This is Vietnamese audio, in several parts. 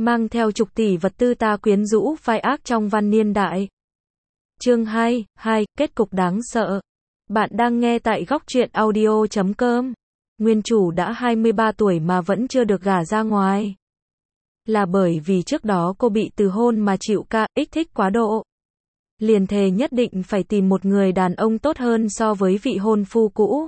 mang theo chục tỷ vật tư ta quyến rũ phai ác trong văn niên đại. Chương 2, kết cục đáng sợ. Bạn đang nghe tại góc truyện audio.com. Nguyên chủ đã 23 tuổi mà vẫn chưa được gả ra ngoài. Là bởi vì trước đó cô bị từ hôn mà chịu kích thích quá độ. Liền thề nhất định phải tìm một người đàn ông tốt hơn so với vị hôn phu cũ.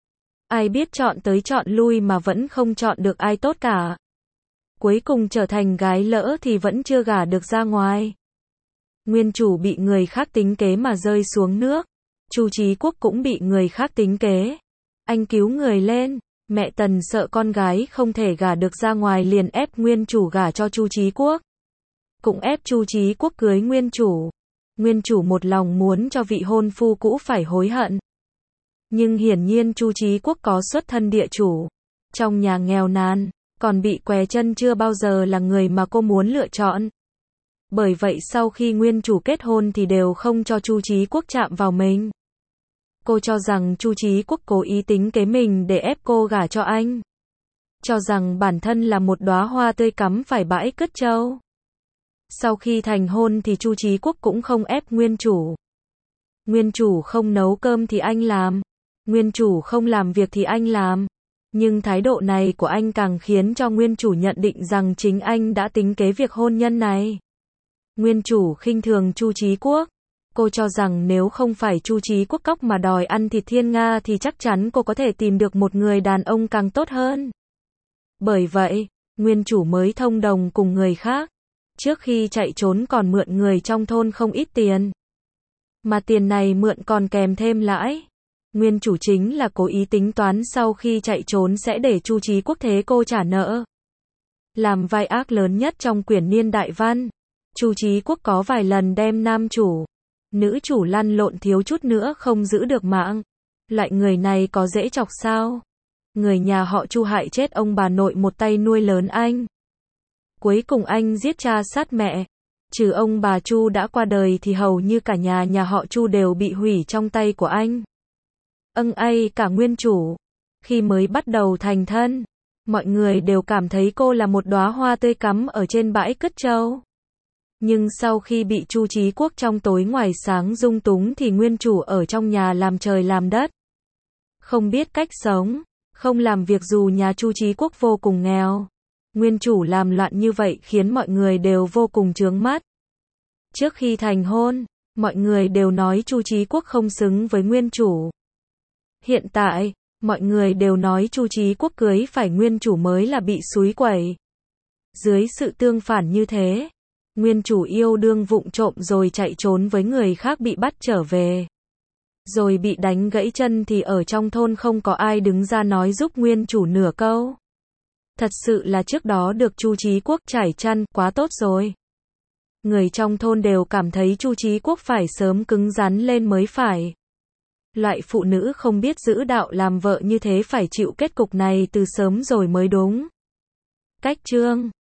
Ai biết chọn tới chọn lui mà vẫn không chọn được ai tốt cả. Cuối cùng trở thành gái lỡ thì vẫn chưa gả được ra ngoài. Nguyên chủ bị người khác tính kế mà rơi xuống nước. Chu Chí Quốc cũng bị người khác tính kế. Anh cứu người lên. Mẹ Tần sợ con gái không thể gả được ra ngoài liền ép nguyên chủ gả cho Chu Chí Quốc. Cũng ép Chu Chí Quốc cưới nguyên chủ. Nguyên chủ một lòng muốn cho vị hôn phu cũ phải hối hận. Nhưng hiển nhiên Chu Chí Quốc có xuất thân địa chủ. Trong nhà nghèo nàn, còn bị què chân chưa bao giờ là người mà cô muốn lựa chọn. Bởi vậy sau khi nguyên chủ kết hôn thì đều không cho Chu Chí Quốc chạm vào mình. Cô cho rằng Chu Chí Quốc cố ý tính kế mình để ép cô gả cho anh. Cho rằng bản thân là một đóa hoa tươi cắm phải bãi cứt trâu. Sau khi thành hôn thì Chu Chí Quốc cũng không ép nguyên chủ. Nguyên chủ không nấu cơm thì anh làm. Nguyên chủ không làm việc thì anh làm. Nhưng thái độ này của anh càng khiến cho nguyên chủ nhận định rằng chính anh đã tính kế việc hôn nhân này. Nguyên chủ khinh thường Chu Chí Quốc. Cô cho rằng nếu không phải Chu Chí Quốc cóc mà đòi ăn thịt thiên nga thì chắc chắn cô có thể tìm được một người đàn ông càng tốt hơn. Bởi vậy, nguyên chủ mới thông đồng cùng người khác. Trước khi chạy trốn còn mượn người trong thôn không ít tiền. Mà tiền này mượn còn kèm thêm lãi. Nguyên chủ chính là cố ý tính toán sau khi chạy trốn sẽ để Chu Chí Quốc thế cô trả nợ. Làm vai ác lớn nhất trong quyển niên đại văn. Chu Chí Quốc có vài lần đem nam chủ, nữ chủ lăn lộn thiếu chút nữa không giữ được mạng. Loại người này có dễ chọc sao? Người nhà họ Chu hại chết ông bà nội một tay nuôi lớn anh. Cuối cùng anh giết cha sát mẹ. Trừ ông bà Chu đã qua đời thì hầu như cả nhà họ Chu đều bị hủy trong tay của anh. Cả nguyên chủ. Khi mới bắt đầu thành thân, mọi người đều cảm thấy cô là một đóa hoa tươi cắm ở trên bãi cứt trâu. Nhưng sau khi bị Chu Chí Quốc trong tối ngoài sáng dung túng thì nguyên chủ ở trong nhà làm trời làm đất. Không biết cách sống, không làm việc dù nhà Chu Chí Quốc vô cùng nghèo. Nguyên chủ làm loạn như vậy khiến mọi người đều vô cùng chướng mắt. Trước khi thành hôn, mọi người đều nói Chu Chí Quốc không xứng với nguyên chủ. Hiện tại, mọi người đều nói Chu Chí Quốc cưới phải nguyên chủ mới là bị xúi quẩy. Dưới sự tương phản như thế, nguyên chủ yêu đương vụng trộm rồi chạy trốn với người khác bị bắt trở về. Rồi bị đánh gãy chân thì ở trong thôn không có ai đứng ra nói giúp nguyên chủ nửa câu. Thật sự là trước đó được Chu Chí Quốc trải chăn, quá tốt rồi. Người trong thôn đều cảm thấy Chu Chí Quốc phải sớm cứng rắn lên mới phải. Loại phụ nữ không biết giữ đạo làm vợ như thế phải chịu kết cục này từ sớm rồi mới đúng. Cách chương